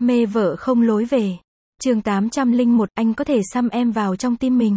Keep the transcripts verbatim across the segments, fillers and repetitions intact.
Mê vợ không lối về. Chương tám trăm lẻ một, anh có thể xăm em vào trong tim mình.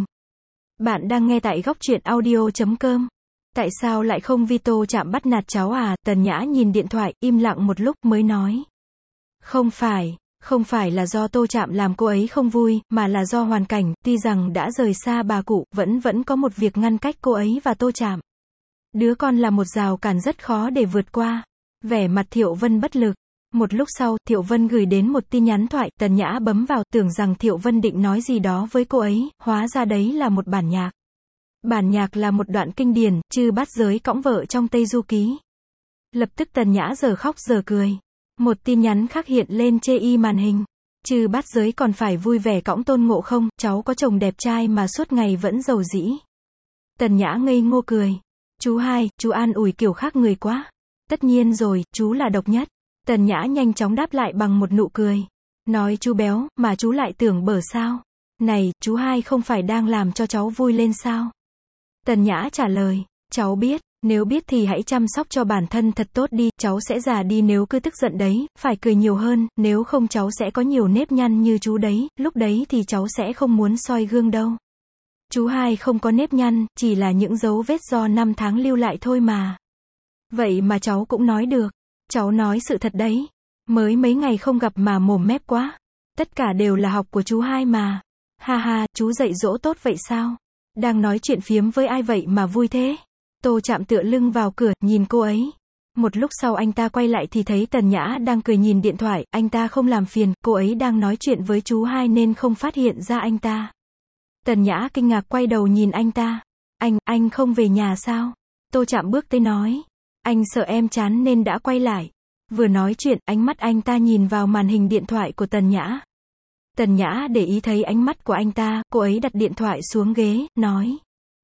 Bạn đang nghe tại góc truyện audio chấm com. Tại sao lại không vì Tô Trạm bắt nạt cháu à? Tần Nhã nhìn điện thoại, im lặng một lúc mới nói. Không phải, không phải là do Tô Trạm làm cô ấy không vui, mà là do hoàn cảnh, tuy rằng đã rời xa bà cụ, vẫn vẫn có một việc ngăn cách cô ấy và Tô Trạm. Đứa con là một rào cản rất khó để vượt qua. Vẻ mặt Thiệu Vân bất lực. Một lúc sau, Thiệu Vân gửi đến một tin nhắn thoại, Tần Nhã bấm vào, tưởng rằng Thiệu Vân định nói gì đó với cô ấy, hóa ra đấy là một bản nhạc. Bản nhạc là một đoạn kinh điển, Chư Bát Giới cõng vợ trong Tây Du Ký. Lập tức Tần Nhã giờ khóc giờ cười. Một tin nhắn khác hiện lên chê y màn hình. Chư Bát Giới còn phải vui vẻ cõng Tôn Ngộ Không, cháu có chồng đẹp trai mà suốt ngày vẫn giàu dĩ. Tần Nhã ngây ngô cười. Chú hai, chú an ủi kiểu khác người quá. Tất nhiên rồi, chú là độc nhất. Tần Nhã nhanh chóng đáp lại bằng một nụ cười. Nói chú béo, mà chú lại tưởng bở sao? Này, chú hai không phải đang làm cho cháu vui lên sao? Tần Nhã trả lời, cháu biết, nếu biết thì hãy chăm sóc cho bản thân thật tốt đi, cháu sẽ già đi nếu cứ tức giận đấy, phải cười nhiều hơn, nếu không cháu sẽ có nhiều nếp nhăn như chú đấy, lúc đấy thì cháu sẽ không muốn soi gương đâu. Chú hai không có nếp nhăn, chỉ là những dấu vết do năm tháng lưu lại thôi mà. Vậy mà cháu cũng nói được. Cháu nói sự thật đấy. Mới mấy ngày không gặp mà mồm mép quá. Tất cả đều là học của chú hai mà. Ha ha, chú dạy dỗ tốt vậy sao? Đang nói chuyện phiếm với ai vậy mà vui thế? Tô Trạm tựa lưng vào cửa, nhìn cô ấy. Một lúc sau anh ta quay lại thì thấy Tần Nhã đang cười nhìn điện thoại, anh ta không làm phiền, cô ấy đang nói chuyện với chú hai nên không phát hiện ra anh ta. Tần Nhã kinh ngạc quay đầu nhìn anh ta. Anh, anh không về nhà sao? Tô Trạm bước tới nói. Anh sợ em chán nên đã quay lại. Vừa nói chuyện, ánh mắt anh ta nhìn vào màn hình điện thoại của Tần Nhã. Tần Nhã để ý thấy ánh mắt của anh ta, cô ấy đặt điện thoại xuống ghế, nói.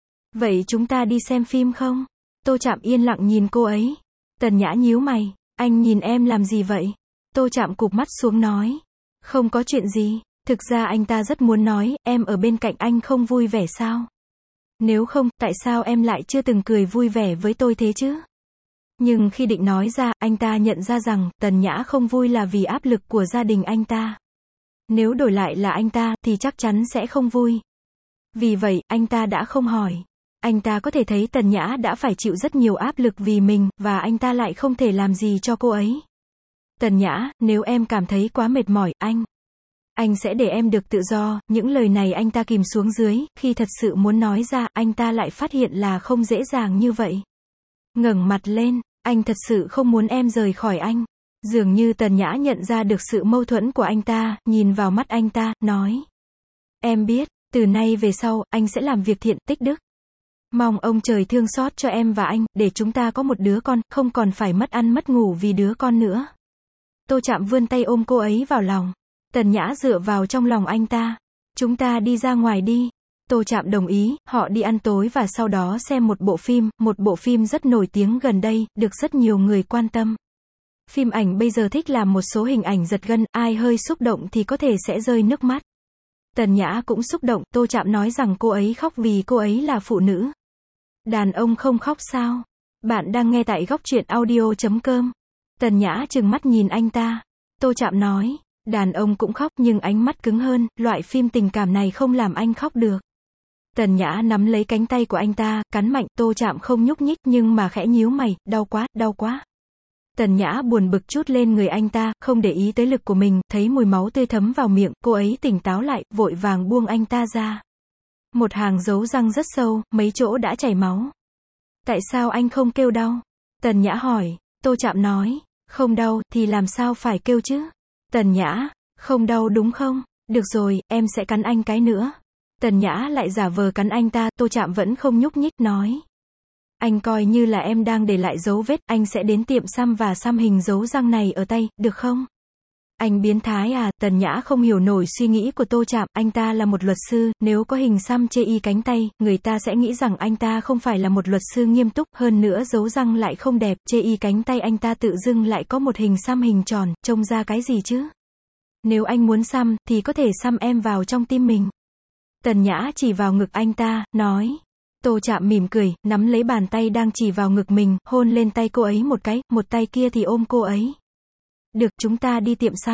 Vậy chúng ta đi xem phim không? Tô Trạm yên lặng nhìn cô ấy. Tần Nhã nhíu mày, anh nhìn em làm gì vậy? Tô Trạm cụp mắt xuống nói. Không có chuyện gì, thực ra anh ta rất muốn nói, em ở bên cạnh anh không vui vẻ sao? Nếu không, tại sao em lại chưa từng cười vui vẻ với tôi thế chứ? Nhưng khi định nói ra, anh ta nhận ra rằng, Tần Nhã không vui là vì áp lực của gia đình anh ta. Nếu đổi lại là anh ta, thì chắc chắn sẽ không vui. Vì vậy, anh ta đã không hỏi. Anh ta có thể thấy Tần Nhã đã phải chịu rất nhiều áp lực vì mình, và anh ta lại không thể làm gì cho cô ấy. Tần Nhã, nếu em cảm thấy quá mệt mỏi, anh. Anh sẽ để em được tự do. Những lời này anh ta kìm xuống dưới, khi thật sự muốn nói ra, anh ta lại phát hiện là không dễ dàng như vậy. Ngẩng mặt lên, anh thật sự không muốn em rời khỏi anh. Dường như Tần Nhã nhận ra được sự mâu thuẫn của anh ta, nhìn vào mắt anh ta, nói. Em biết, từ nay về sau, anh sẽ làm việc thiện, tích đức. Mong ông trời thương xót cho em và anh, để chúng ta có một đứa con, không còn phải mất ăn mất ngủ vì đứa con nữa. Tô Trạm vươn tay ôm cô ấy vào lòng. Tần Nhã dựa vào trong lòng anh ta. Chúng ta đi ra ngoài đi. Tô Trạm đồng ý, họ đi ăn tối và sau đó xem một bộ phim, một bộ phim rất nổi tiếng gần đây, được rất nhiều người quan tâm. Phim ảnh bây giờ thích làm một số hình ảnh giật gân, ai hơi xúc động thì có thể sẽ rơi nước mắt. Tần Nhã cũng xúc động, Tô Trạm nói rằng cô ấy khóc vì cô ấy là phụ nữ. Đàn ông không khóc sao? Bạn đang nghe tại góc truyện audio chấm com. Tần Nhã trừng mắt nhìn anh ta. Tô Trạm nói, đàn ông cũng khóc nhưng ánh mắt cứng hơn, loại phim tình cảm này không làm anh khóc được. Tần Nhã nắm lấy cánh tay của anh ta, cắn mạnh, Tô Trạm không nhúc nhích nhưng mà khẽ nhíu mày, đau quá, đau quá. Tần Nhã buồn bực trút lên người anh ta, không để ý tới lực của mình, thấy mùi máu tươi thấm vào miệng, cô ấy tỉnh táo lại, vội vàng buông anh ta ra. Một hàng dấu răng rất sâu, mấy chỗ đã chảy máu. Tại sao anh không kêu đau? Tần Nhã hỏi. Tô Trạm nói, không đau, thì làm sao phải kêu chứ? Tần Nhã, không đau đúng không? Được rồi, em sẽ cắn anh cái nữa. Tần Nhã lại giả vờ cắn anh ta, Tô Trạm vẫn không nhúc nhích, nói. Anh coi như là em đang để lại dấu vết, anh sẽ đến tiệm xăm và xăm hình dấu răng này ở tay, được không? Anh biến thái à? Tần Nhã không hiểu nổi suy nghĩ của Tô Trạm, anh ta là một luật sư, nếu có hình xăm chê y cánh tay, người ta sẽ nghĩ rằng anh ta không phải là một luật sư nghiêm túc, hơn nữa dấu răng lại không đẹp, chê y cánh tay anh ta tự dưng lại có một hình xăm hình tròn, trông ra cái gì chứ? Nếu anh muốn xăm, thì có thể xăm em vào trong tim mình. Tần Nhã chỉ vào ngực anh ta, nói. Tô Trạm mỉm cười, nắm lấy bàn tay đang chỉ vào ngực mình, hôn lên tay cô ấy một cái, một tay kia thì ôm cô ấy. Được, chúng ta đi tiệm xăm.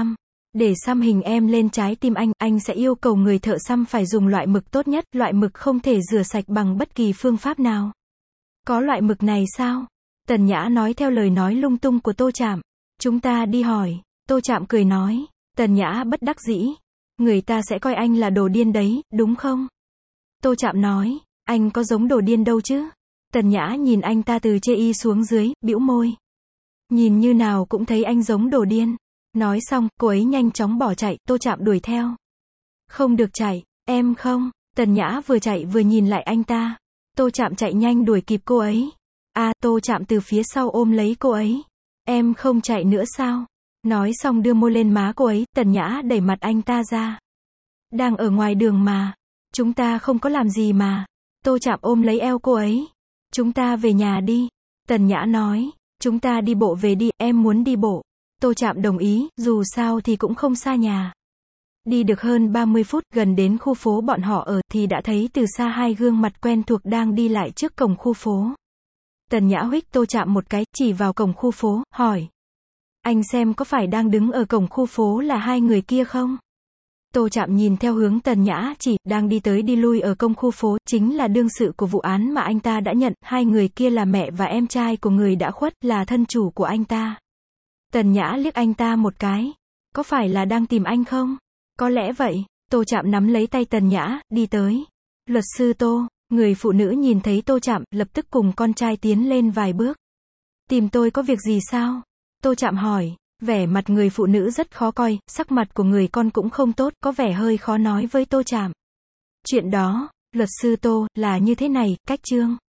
Để xăm hình em lên trái tim anh, anh sẽ yêu cầu người thợ xăm phải dùng loại mực tốt nhất, loại mực không thể rửa sạch bằng bất kỳ phương pháp nào. Có loại mực này sao? Tần Nhã nói theo lời nói lung tung của Tô Trạm. Chúng ta đi hỏi. Tô Trạm cười nói. Tần Nhã bất đắc dĩ. Người ta sẽ coi anh là đồ điên đấy, đúng không? Tô Trạm nói. Anh có giống đồ điên đâu chứ? Tần Nhã nhìn anh ta từ chê y xuống dưới, bĩu môi. Nhìn như nào cũng thấy anh giống đồ điên. Nói xong, cô ấy nhanh chóng bỏ chạy, Tô Trạm đuổi theo. Không được chạy, em không. Tần Nhã vừa chạy vừa nhìn lại anh ta. Tô Trạm chạy nhanh đuổi kịp cô ấy. À, Tô Trạm từ phía sau ôm lấy cô ấy. Em không chạy nữa sao? Nói xong đưa môi lên má cô ấy, Tần Nhã đẩy mặt anh ta ra. Đang ở ngoài đường mà. Chúng ta không có làm gì mà. Tô Trạm ôm lấy eo cô ấy. Chúng ta về nhà đi. Tần Nhã nói. Chúng ta đi bộ về đi, em muốn đi bộ. Tô Trạm đồng ý, dù sao thì cũng không xa nhà. Đi được hơn ba mươi phút, gần đến khu phố bọn họ ở, thì đã thấy từ xa hai gương mặt quen thuộc đang đi lại trước cổng khu phố. Tần Nhã huých Tô Trạm một cái, chỉ vào cổng khu phố, hỏi. Anh xem có phải đang đứng ở cổng khu phố là hai người kia không? Tô Trạm nhìn theo hướng Tần Nhã chỉ, đang đi tới đi lui ở công khu phố, chính là đương sự của vụ án mà anh ta đã nhận, hai người kia là mẹ và em trai của người đã khuất, là thân chủ của anh ta. Tần Nhã liếc anh ta một cái. Có phải là đang tìm anh không? Có lẽ vậy. Tô Trạm nắm lấy tay Tần Nhã, đi tới. Luật sư Tô, người phụ nữ nhìn thấy Tô Trạm, lập tức cùng con trai tiến lên vài bước. Tìm tôi có việc gì sao? Tô Trạm hỏi. Vẻ mặt người phụ nữ rất khó coi, sắc mặt của người con cũng không tốt, có vẻ hơi khó nói với Tô Trạm. Chuyện đó, luật sư Tô, là như thế này, cách chương.